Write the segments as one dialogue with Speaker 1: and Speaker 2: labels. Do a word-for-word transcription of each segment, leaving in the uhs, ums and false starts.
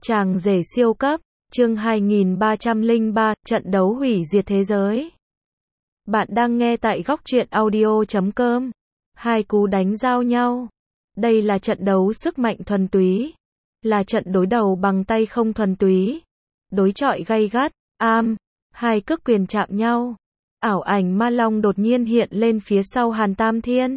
Speaker 1: Chàng rể siêu cấp, chương hai nghìn ba trăm lẻ ba, trận đấu hủy diệt thế giới. Bạn đang nghe tại góc truyện audio chấm com. Hai cú đánh giao nhau. Đây là trận đấu sức mạnh thuần túy. Là trận đối đầu bằng tay không thuần túy. Đối chọi gay gắt, am, hai cước quyền chạm nhau. Ảo ảnh ma long đột nhiên hiện lên phía sau Hàn Tam Thiên.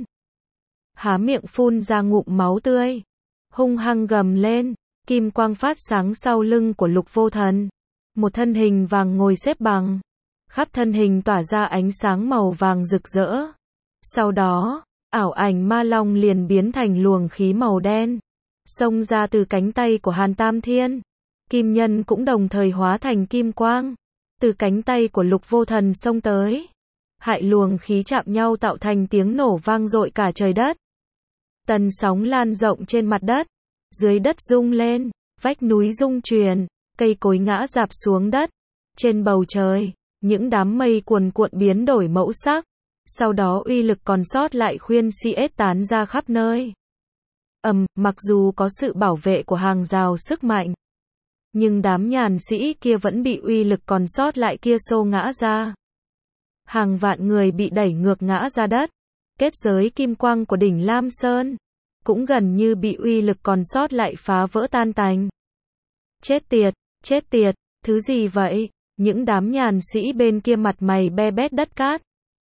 Speaker 1: Há miệng phun ra ngụm máu tươi. Hung hăng gầm lên. Kim quang phát sáng sau lưng của Lục Vô Thần. Một thân hình vàng ngồi xếp bằng. Khắp thân hình tỏa ra ánh sáng màu vàng rực rỡ. Sau đó, ảo ảnh ma long liền biến thành luồng khí màu đen. Xông ra từ cánh tay của Hàn Tam Thiên. Kim nhân cũng đồng thời hóa thành kim quang. Từ cánh tay của Lục Vô Thần xông tới. Hại luồng khí chạm nhau tạo thành tiếng nổ vang dội cả trời đất. Tần sóng lan rộng trên mặt đất. Dưới đất rung lên, vách núi rung chuyển, cây cối ngã rạp xuống đất. Trên bầu trời, những đám mây cuồn cuộn biến đổi mẫu sắc. Sau đó uy lực còn sót lại khuyên xiết tán ra khắp nơi. Ầm, mặc dù có sự bảo vệ của hàng rào sức mạnh, nhưng đám nhàn sĩ kia vẫn bị uy lực còn sót lại kia xô ngã ra. Hàng vạn người bị đẩy ngược ngã ra đất. Kết giới kim quang của đỉnh Lam Sơn cũng gần như bị uy lực còn sót lại phá vỡ tan tành. Chết tiệt, chết tiệt, thứ gì vậy? Những đám nhàn sĩ bên kia mặt mày be bét đất cát.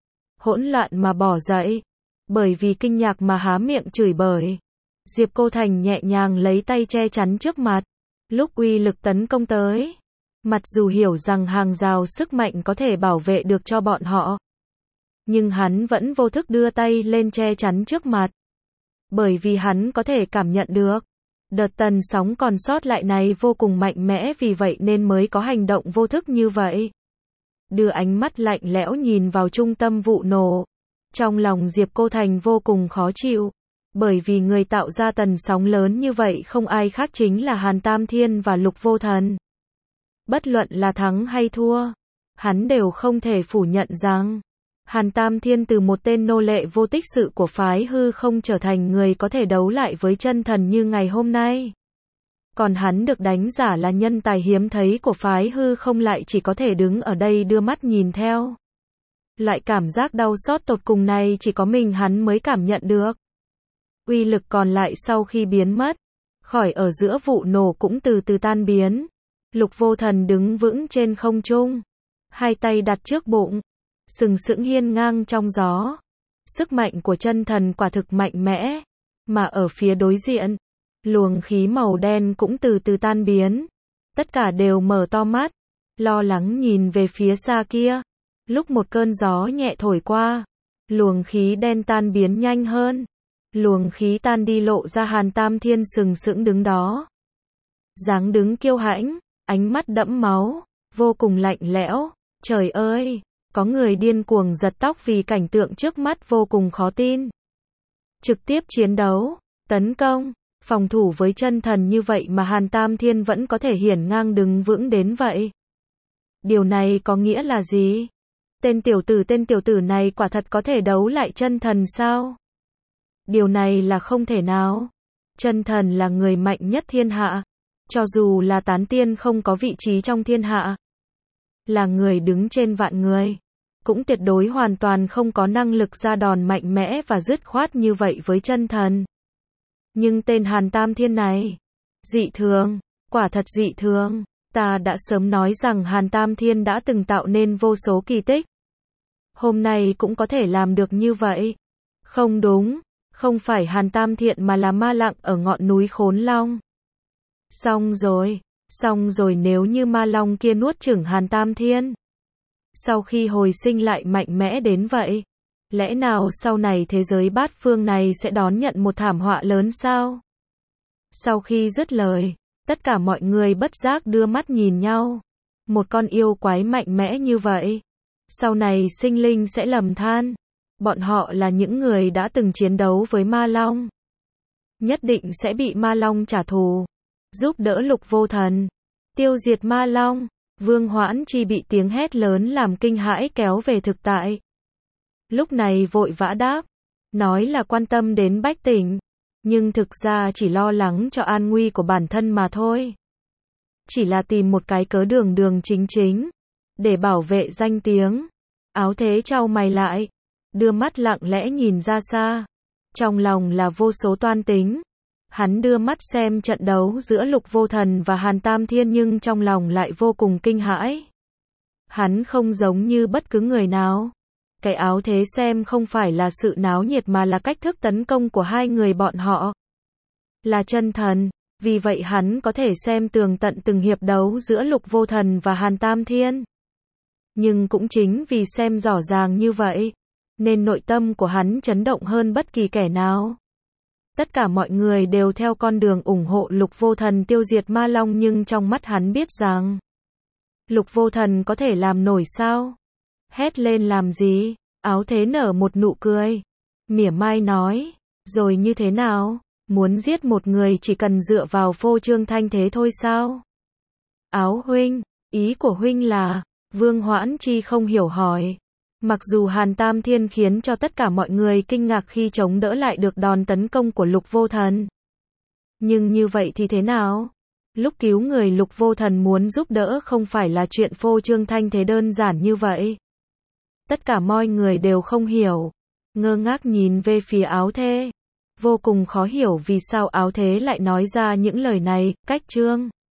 Speaker 1: Hỗn loạn mà bỏ dậy. Bởi vì kinh ngạc mà há miệng chửi bới. Diệp Cô Thành nhẹ nhàng lấy tay che chắn trước mặt. Lúc uy lực tấn công tới. Mặc dù hiểu rằng hàng rào sức mạnh có thể bảo vệ được cho bọn họ. Nhưng hắn vẫn vô thức đưa tay lên che chắn trước mặt. Bởi vì hắn có thể cảm nhận được. Đợt tần sóng còn sót lại này vô cùng mạnh mẽ, vì vậy nên mới có hành động vô thức như vậy. Đưa ánh mắt lạnh lẽo nhìn vào trung tâm vụ nổ. Trong lòng Diệp Cô Thành vô cùng khó chịu. Bởi vì người tạo ra tần sóng lớn như vậy không ai khác chính là Hàn Tam Thiên và Lục Vô Thần. Bất luận là thắng hay thua, hắn đều không thể phủ nhận rằng Hàn Tam Thiên từ một tên nô lệ vô tích sự của phái hư không trở thành người có thể đấu lại với chân thần như ngày hôm nay. Còn hắn được đánh giả là nhân tài hiếm thấy của phái hư không, lại chỉ có thể đứng ở đây đưa mắt nhìn theo. Loại cảm giác đau xót tột cùng này chỉ có mình hắn mới cảm nhận được. Uy lực còn lại sau khi biến mất khỏi ở giữa vụ nổ cũng từ từ tan biến. Lục Vô Thần đứng vững trên không trung, hai tay đặt trước bụng, sừng sững hiên ngang trong gió. Sức mạnh của chân thần quả thực mạnh mẽ. Mà ở phía đối diện, luồng khí màu đen cũng từ từ tan biến. Tất cả đều mở to mắt, lo lắng nhìn về phía xa kia. Lúc một cơn gió nhẹ thổi qua, luồng khí đen tan biến nhanh hơn. Luồng khí tan đi lộ ra Hàn Tam Thiên sừng sững đứng đó. Dáng đứng kiêu hãnh, ánh mắt đẫm máu, vô cùng lạnh lẽo. Trời ơi! Có người điên cuồng giật tóc vì cảnh tượng trước mắt vô cùng khó tin. Trực tiếp chiến đấu, tấn công, phòng thủ với chân thần như vậy mà Hàn Tam Thiên vẫn có thể hiển ngang đứng vững đến vậy. Điều này có nghĩa là gì? Tên tiểu tử tên tiểu tử này quả thật có thể đấu lại chân thần sao? Điều này là không thể nào. Chân thần là người mạnh nhất thiên hạ. Cho dù là tán tiên không có vị trí trong thiên hạ, là người đứng trên vạn người, cũng tuyệt đối hoàn toàn không có năng lực ra đòn mạnh mẽ và dứt khoát như vậy với chân thần. Nhưng tên Hàn Tam Thiên này, dị thường, quả thật dị thường. Ta đã sớm nói rằng Hàn Tam Thiên đã từng tạo nên vô số kỳ tích. Hôm nay cũng có thể làm được như vậy. Không đúng, không phải Hàn Tam Thiên mà là Ma Lặng ở ngọn núi Khốn Long. Xong rồi, xong rồi nếu như ma long kia nuốt chửng Hàn Tam Thiên. Sau khi hồi sinh lại mạnh mẽ đến vậy, lẽ nào sau này thế giới bát phương này sẽ đón nhận một thảm họa lớn sao? Sau khi dứt lời, tất cả mọi người bất giác đưa mắt nhìn nhau. Một con yêu quái mạnh mẽ như vậy, sau này sinh linh sẽ lầm than. Bọn họ là những người đã từng chiến đấu với ma long, nhất định sẽ bị ma long trả thù, giúp đỡ Lục Vô Thần tiêu diệt ma long. Vương Hoãn Chi bị tiếng hét lớn làm kinh hãi kéo về thực tại. Lúc này vội vã đáp, nói là quan tâm đến bách tính, nhưng thực ra chỉ lo lắng cho an nguy của bản thân mà thôi. chỉ là tìm một cái cớ đường đường chính chính, để bảo vệ danh tiếng. Áo Thế chau mày lại, đưa mắt lặng lẽ nhìn ra xa, trong lòng là vô số toan tính. Hắn đưa mắt xem trận đấu giữa Lục Vô Thần và Hàn Tam Thiên nhưng trong lòng lại vô cùng kinh hãi. Hắn không giống như bất cứ người nào. Cái Áo Thế xem không phải là sự náo nhiệt mà là cách thức tấn công của hai người bọn họ. Là chân thần, vì vậy hắn có thể xem tường tận từng hiệp đấu giữa Lục Vô Thần và Hàn Tam Thiên. Nhưng cũng chính vì xem rõ ràng như vậy, nên nội tâm của hắn chấn động hơn bất kỳ kẻ nào. Tất cả mọi người đều theo con đường ủng hộ Lục Vô Thần tiêu diệt Ma Long nhưng trong mắt hắn biết rằng Lục Vô Thần có thể làm nổi sao? Hét lên làm gì? Áo Thế nở một nụ cười, mỉa mai nói, rồi như thế nào? Muốn giết một người chỉ cần dựa vào phô trương thanh thế thôi sao? Áo huynh, ý của huynh là, Vương Hoãn Chi không hiểu hỏi. Mặc dù Hàn Tam Thiên khiến cho tất cả mọi người kinh ngạc khi chống đỡ lại được đòn tấn công của Lục Vô Thần. Nhưng như vậy thì thế nào? Lúc cứu người Lục Vô Thần muốn giúp đỡ không phải là chuyện phô trương thanh thế đơn giản như vậy. Tất cả mọi người đều không hiểu, ngơ ngác nhìn về phía Áo Thế, vô cùng khó hiểu vì sao Áo Thế lại nói ra những lời này. Cách chương